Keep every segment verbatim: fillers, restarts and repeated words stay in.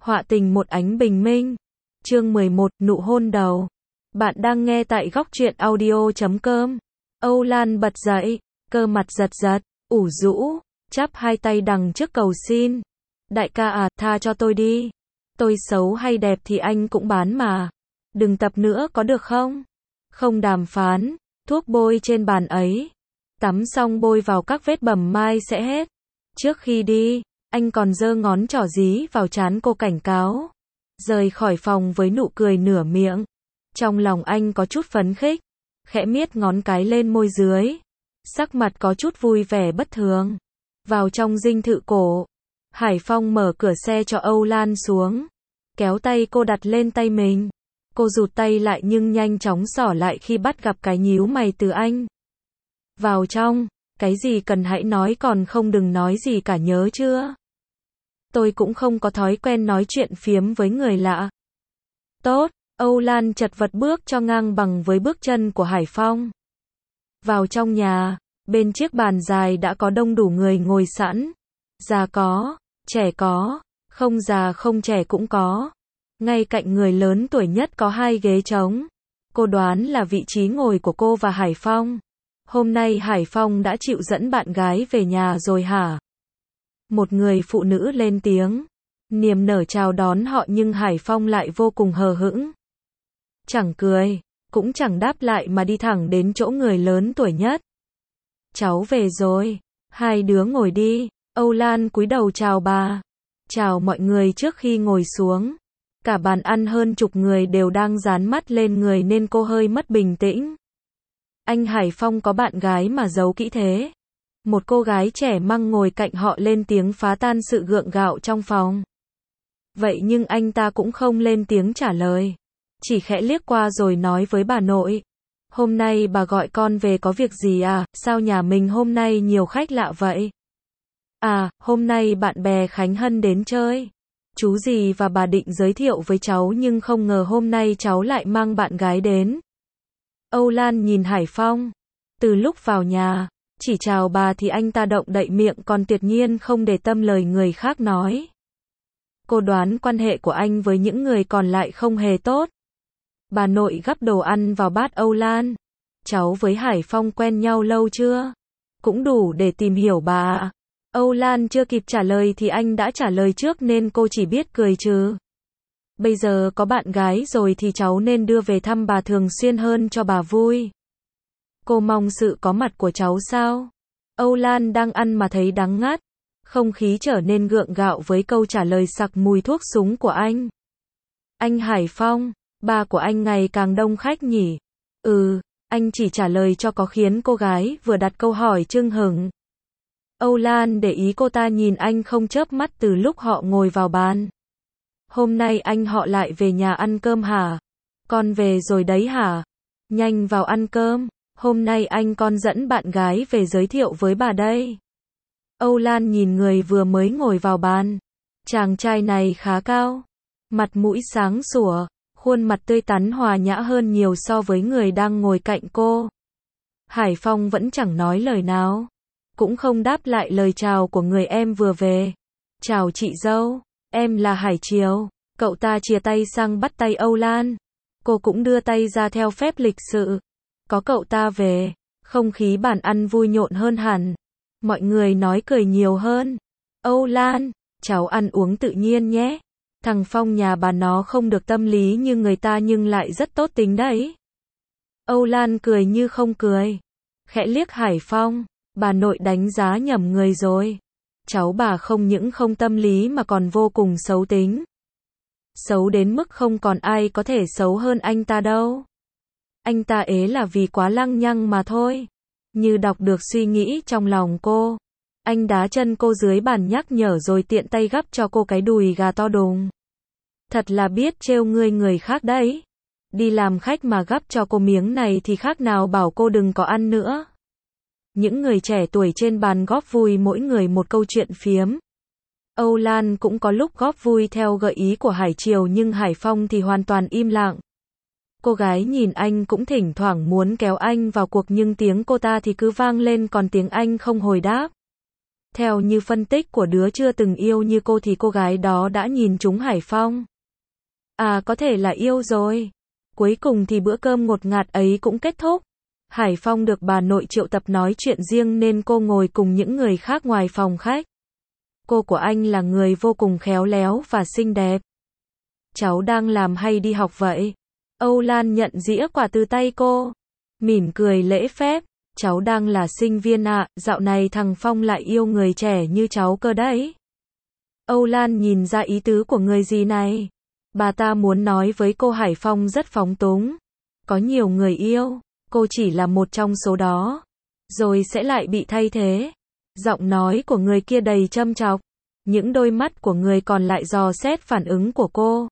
Họa tình một ánh bình minh. Chương mười một, nụ hôn đầu. Bạn đang nghe tại góc truyện audio chấm com. Âu Lan bật dậy, cơ mặt giật giật, ủ rũ, chắp hai tay đằng trước cầu xin. Đại ca à, tha cho tôi đi. Tôi xấu hay đẹp thì anh cũng bán mà. Đừng tập nữa có được không? Không đàm phán, thuốc bôi trên bàn ấy. Tắm xong bôi vào các vết bầm mai sẽ hết. Trước khi đi, anh còn giơ ngón trỏ dí vào trán cô cảnh cáo. Rời khỏi phòng với nụ cười nửa miệng. Trong lòng anh có chút phấn khích, khẽ miết ngón cái lên môi dưới. Sắc mặt có chút vui vẻ bất thường. Vào trong dinh thự cổ, Hải Phong mở cửa xe cho Âu Lan xuống. Kéo tay cô đặt lên tay mình. Cô rụt tay lại nhưng nhanh chóng xỏ lại khi bắt gặp cái nhíu mày từ anh. Vào trong, cái gì cần hãy nói còn không đừng nói gì cả nhớ chưa? Tôi cũng không có thói quen nói chuyện phiếm với người lạ. Tốt, Âu Lan chật vật bước cho ngang bằng với bước chân của Hải Phong. Vào trong nhà, bên chiếc bàn dài đã có đông đủ người ngồi sẵn. Già có, trẻ có, không già không trẻ cũng có. Ngay cạnh người lớn tuổi nhất có hai ghế trống. Cô đoán là vị trí ngồi của cô và Hải Phong. Hôm nay Hải Phong đã chịu dẫn bạn gái về nhà rồi hả? Một người phụ nữ lên tiếng, niềm nở chào đón họ nhưng Hải Phong lại vô cùng hờ hững. Chẳng cười, cũng chẳng đáp lại mà đi thẳng đến chỗ người lớn tuổi nhất. Cháu về rồi, hai đứa ngồi đi. Âu Lan cúi đầu chào bà, chào mọi người trước khi ngồi xuống. Cả bàn ăn hơn chục người đều đang dán mắt lên người nên cô hơi mất bình tĩnh. Anh Hải Phong có bạn gái mà giấu kỹ thế. Một cô gái trẻ măng ngồi cạnh họ lên tiếng phá tan sự gượng gạo trong phòng. Vậy nhưng anh ta cũng không lên tiếng trả lời. Chỉ khẽ liếc qua rồi nói với bà nội. Hôm nay bà gọi con về có việc gì à, sao nhà mình hôm nay nhiều khách lạ vậy? À, hôm nay bạn bè Khánh Hân đến chơi. Chú dì và bà định giới thiệu với cháu nhưng không ngờ hôm nay cháu lại mang bạn gái đến. Âu Lan nhìn Hải Phong. Từ lúc vào nhà, chỉ chào bà thì anh ta động đậy miệng còn tuyệt nhiên không để tâm lời người khác nói. Cô đoán quan hệ của anh với những người còn lại không hề tốt. Bà nội gắp đồ ăn vào bát Âu Lan. Cháu với Hải Phong quen nhau lâu chưa? Cũng đủ để tìm hiểu bà ạ. Âu Lan chưa kịp trả lời thì anh đã trả lời trước nên cô chỉ biết cười trừ. Bây giờ có bạn gái rồi thì cháu nên đưa về thăm bà thường xuyên hơn cho bà vui. Cô mong sự có mặt của cháu sao? Âu Lan đang ăn mà thấy đắng ngắt. Không khí trở nên gượng gạo với câu trả lời sặc mùi thuốc súng của anh. Anh Hải Phong, ba của anh ngày càng đông khách nhỉ? Ừ, anh chỉ trả lời cho có khiến cô gái vừa đặt câu hỏi chưng hửng. Âu Lan để ý cô ta nhìn anh không chớp mắt từ lúc họ ngồi vào bàn. Hôm nay anh họ lại về nhà ăn cơm hả? Con về rồi đấy hả? Nhanh vào ăn cơm. Hôm nay anh con dẫn bạn gái về giới thiệu với bà đây. Âu Lan nhìn người vừa mới ngồi vào bàn. Chàng trai này khá cao. Mặt mũi sáng sủa. Khuôn mặt tươi tắn hòa nhã hơn nhiều so với người đang ngồi cạnh cô. Hải Phong vẫn chẳng nói lời nào. Cũng không đáp lại lời chào của người em vừa về. Chào chị dâu, em là Hải Triều. Cậu ta chìa tay sang bắt tay Âu Lan. Cô cũng đưa tay ra theo phép lịch sự. Có cậu ta về, không khí bàn ăn vui nhộn hơn hẳn. Mọi người nói cười nhiều hơn. Âu Lan, cháu ăn uống tự nhiên nhé. Thằng Phong nhà bà nó không được tâm lý như người ta nhưng lại rất tốt tính đấy. Âu Lan cười như không cười. Khẽ liếc Hải Phong. Bà nội đánh giá nhầm người rồi. Cháu bà không những không tâm lý mà còn vô cùng xấu tính. Xấu đến mức không còn ai có thể xấu hơn anh ta đâu. Anh ta ế là vì quá lăng nhăng mà thôi. Như đọc được suy nghĩ trong lòng cô. Anh đá chân cô dưới bàn nhắc nhở rồi tiện tay gắp cho cô cái đùi gà to đùng. Thật là biết trêu ngươi người khác đấy. Đi làm khách mà gắp cho cô miếng này thì khác nào bảo cô đừng có ăn nữa. Những người trẻ tuổi trên bàn góp vui mỗi người một câu chuyện phiếm. Âu Lan cũng có lúc góp vui theo gợi ý của Hải Triều nhưng Hải Phong thì hoàn toàn im lặng. Cô gái nhìn anh cũng thỉnh thoảng muốn kéo anh vào cuộc nhưng tiếng cô ta thì cứ vang lên còn tiếng anh không hồi đáp. Theo như phân tích của đứa chưa từng yêu như cô thì cô gái đó đã nhìn trúng Hải Phong. À có thể là yêu rồi. Cuối cùng thì bữa cơm ngột ngạt ấy cũng kết thúc. Hải Phong được bà nội triệu tập nói chuyện riêng nên cô ngồi cùng những người khác ngoài phòng khách. Cô của anh là người vô cùng khéo léo và xinh đẹp. Cháu đang làm hay đi học vậy? Âu Lan nhận dĩa quà từ tay cô. Mỉm cười lễ phép. Cháu đang là sinh viên ạ, à, dạo này thằng Phong lại yêu người trẻ như cháu cơ đấy. Âu Lan nhìn ra ý tứ của người gì này. Bà ta muốn nói với cô Hải Phong rất phóng túng. Có nhiều người yêu, cô chỉ là một trong số đó. Rồi sẽ lại bị thay thế. Giọng nói của người kia đầy châm chọc. Những đôi mắt của người còn lại dò xét phản ứng của cô.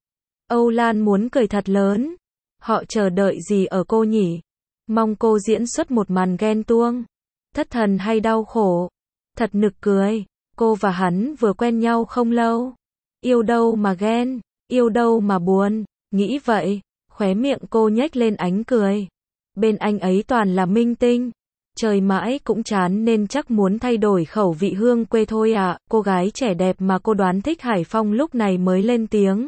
Âu Lan muốn cười thật lớn. Họ chờ đợi gì ở cô nhỉ? Mong cô diễn xuất một màn ghen tuông. Thất thần hay đau khổ? Thật nực cười. Cô và hắn vừa quen nhau không lâu. Yêu đâu mà ghen, yêu đâu mà buồn. Nghĩ vậy, khóe miệng cô nhếch lên ánh cười. Bên anh ấy toàn là minh tinh. Trời mãi cũng chán nên chắc muốn thay đổi khẩu vị hương quê thôi ạ. À. Cô gái trẻ đẹp mà cô đoán thích Hải Phong lúc này mới lên tiếng.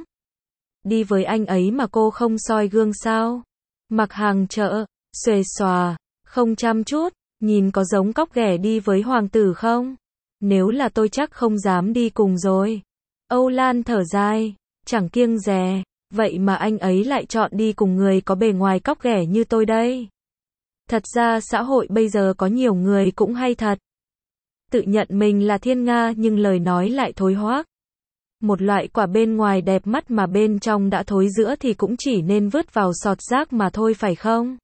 Đi với anh ấy mà cô không soi gương sao? Mặc hàng chợ, xuề xòa, không chăm chút, nhìn có giống cóc ghẻ đi với hoàng tử không? Nếu là tôi chắc không dám đi cùng rồi. Âu Lan thở dài, chẳng kiêng dè, vậy mà anh ấy lại chọn đi cùng người có bề ngoài cóc ghẻ như tôi đây. Thật ra xã hội bây giờ có nhiều người cũng hay thật. Tự nhận mình là thiên nga nhưng lời nói lại thối hoác. Một loại quả bên ngoài đẹp mắt mà bên trong đã thối rữa thì cũng chỉ nên vứt vào sọt rác mà thôi phải không?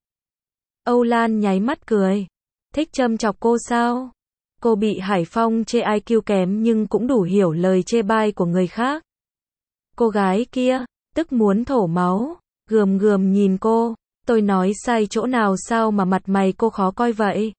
Âu Lan nháy mắt cười. Thích châm chọc cô sao? Cô bị Hải Phong chê i kiu kém nhưng cũng đủ hiểu lời chê bai của người khác. Cô gái kia, tức muốn thổ máu, gườm gườm nhìn cô. Tôi nói sai chỗ nào sao mà mặt mày cô khó coi vậy?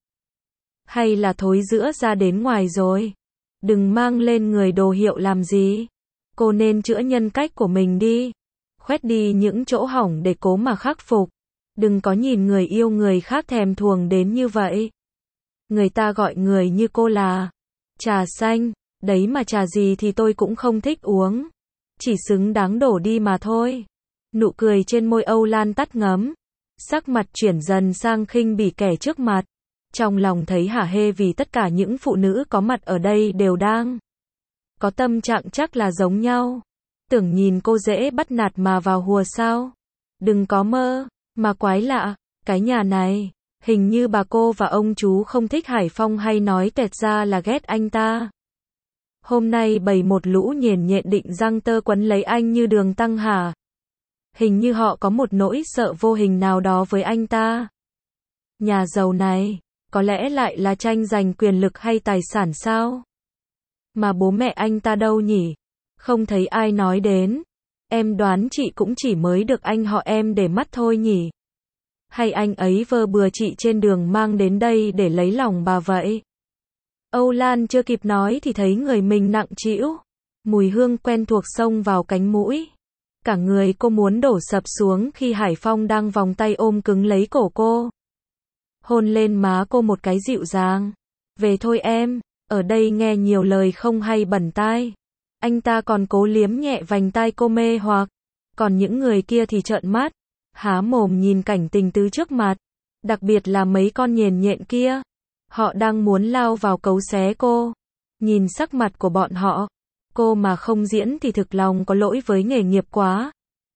Hay là thối rữa ra đến ngoài rồi? Đừng mang lên người đồ hiệu làm gì? Cô nên chữa nhân cách của mình đi. Khoét đi những chỗ hỏng để cố mà khắc phục. Đừng có nhìn người yêu người khác thèm thuồng đến như vậy. Người ta gọi người như cô là trà xanh, đấy mà trà gì thì tôi cũng không thích uống. Chỉ xứng đáng đổ đi mà thôi. Nụ cười trên môi Âu Lan tắt ngấm. Sắc mặt chuyển dần sang khinh bỉ kẻ trước mặt. Trong lòng thấy hả hê vì tất cả những phụ nữ có mặt ở đây đều đang có tâm trạng chắc là giống nhau. Tưởng nhìn cô dễ bắt nạt mà vào hùa sao? Đừng có mơ, mà quái lạ, cái nhà này, hình như bà cô và ông chú không thích Hải Phong hay nói tẹt ra là ghét anh ta. Hôm nay bày một lũ nhền nhện định răng tơ quấn lấy anh như đường tăng hả? Hình như họ có một nỗi sợ vô hình nào đó với anh ta. Nhà giàu này, có lẽ lại là tranh giành quyền lực hay tài sản sao? Mà bố mẹ anh ta đâu nhỉ? Không thấy ai nói đến. Em đoán chị cũng chỉ mới được anh họ em để mắt thôi nhỉ? Hay anh ấy vơ bừa chị trên đường mang đến đây để lấy lòng bà vậy? Âu Lan chưa kịp nói thì thấy người mình nặng trĩu. Mùi hương quen thuộc xông vào cánh mũi. Cả người cô muốn đổ sập xuống khi Hải Phong đang vòng tay ôm cứng lấy cổ cô. Hôn lên má cô một cái dịu dàng. Về thôi em, ở đây nghe nhiều lời không hay bẩn tai. Anh ta còn cố liếm nhẹ vành tai cô mê hoặc. Còn những người kia thì trợn mắt, há mồm nhìn cảnh tình tứ trước mặt. Đặc biệt là mấy con nhền nhện kia. Họ đang muốn lao vào cấu xé cô. Nhìn sắc mặt của bọn họ. Cô mà không diễn thì thực lòng có lỗi với nghề nghiệp quá.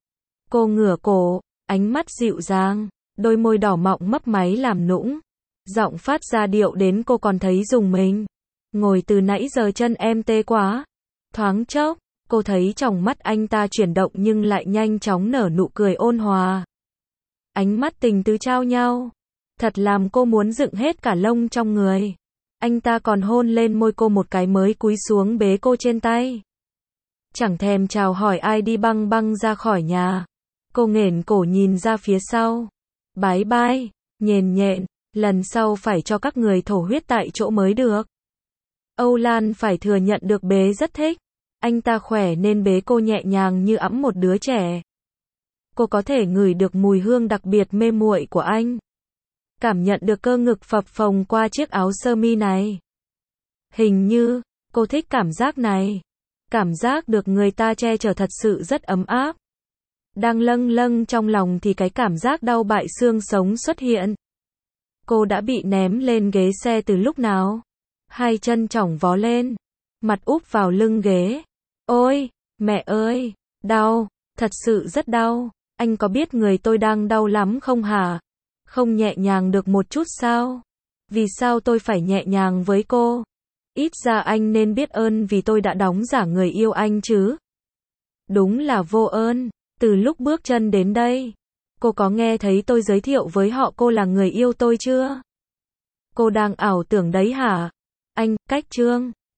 Cô ngửa cổ, ánh mắt dịu dàng, đôi môi đỏ mọng mấp máy làm nũng. Giọng phát ra điệu đến cô còn thấy rùng mình. Ngồi từ nãy giờ chân em tê quá. Thoáng chốc, cô thấy trong mắt anh ta chuyển động nhưng lại nhanh chóng nở nụ cười ôn hòa. Ánh mắt tình tứ trao nhau. Thật làm cô muốn dựng hết cả lông trong người. Anh ta còn hôn lên môi cô một cái mới cúi xuống bế cô trên tay. Chẳng thèm chào hỏi ai đi băng băng ra khỏi nhà. Cô nghển cổ nhìn ra phía sau. Bái bai, nhền nhện, lần sau phải cho các người thổ huyết tại chỗ mới được. Âu Lan phải thừa nhận được bế rất thích. Anh ta khỏe nên bế cô nhẹ nhàng như ẵm một đứa trẻ. Cô có thể ngửi được mùi hương đặc biệt mê muội của anh. Cảm nhận được cơ ngực phập phồng qua chiếc áo sơ mi này. Hình như, cô thích cảm giác này. Cảm giác được người ta che chở thật sự rất ấm áp. Đang lâng lâng trong lòng thì cái cảm giác đau bại xương sống xuất hiện. Cô đã bị ném lên ghế xe từ lúc nào? Hai chân chỏng vó lên, mặt úp vào lưng ghế. Ôi, mẹ ơi, đau, thật sự rất đau. Anh có biết người tôi đang đau lắm không hả? Không nhẹ nhàng được một chút sao? Vì sao tôi phải nhẹ nhàng với cô? Ít ra anh nên biết ơn vì tôi đã đóng giả người yêu anh chứ. Đúng là vô ơn. Từ lúc bước chân đến đây, cô có nghe thấy tôi giới thiệu với họ cô là người yêu tôi chưa? Cô đang ảo tưởng đấy hả? Anh, cách Trương.